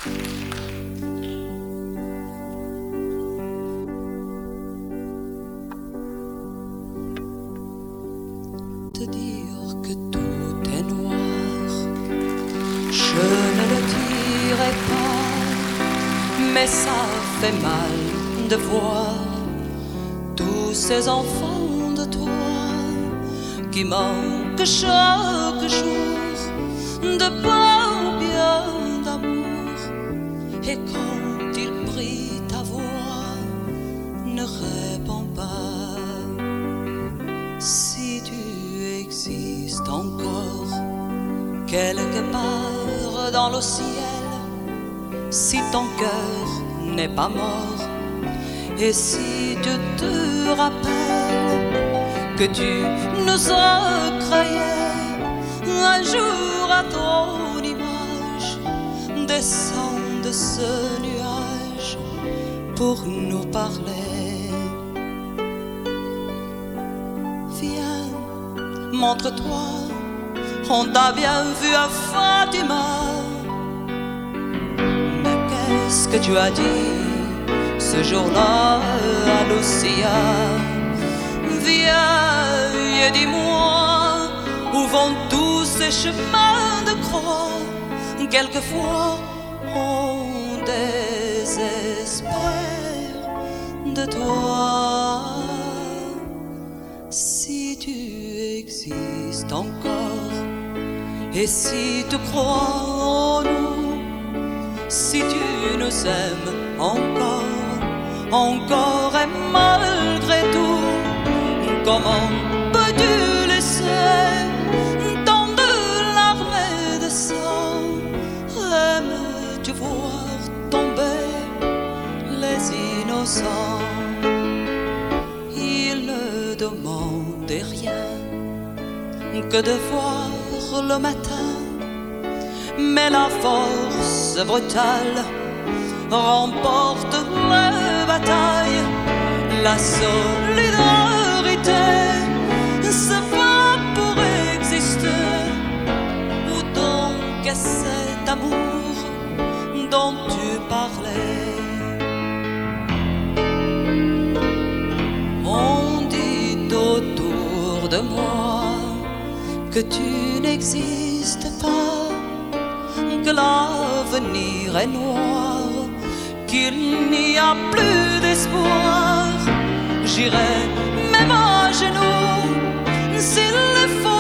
Te dire que tout est noir, je ne le dirai pas, mais ça fait mal de voir tous ces enfants de toi qui manquent chaque jour de pain ou bien d'amour. Et quand ils prient ta voix, ne réponds pas. Si tu existes encore quelque part dans le ciel, si ton cœur n'est pas mort, et si tu te rappelles que tu nous as créés un jour à ton image, descends de ce nuage pour nous parler. Viens, montre-toi, on t'a bien vu à Fatima. Mais qu'est-ce que tu as dit ce jour-là à Lucia? Viens et dis-moi, où vont tous ces chemins de croix? Quelquefois on désespère de toi. Si tu existes encore, et si tu crois en nous, si tu nous aimes encore et malgré tout, comment peux-tu laisser tant de larmes et de sang? Aimes-tu voir tomber les innocents? Ils ne demandaient rien que de voir le matin, mais la force brutale remporte les batailles. La solidarité se bat pour exister. Où donc est cet amour dont tu parlais? On dit autour de moi que tu n'existes pas, que l'avenir est noir, qu'il n'y a plus d'espoir. J'irai même à genoux s'il le faut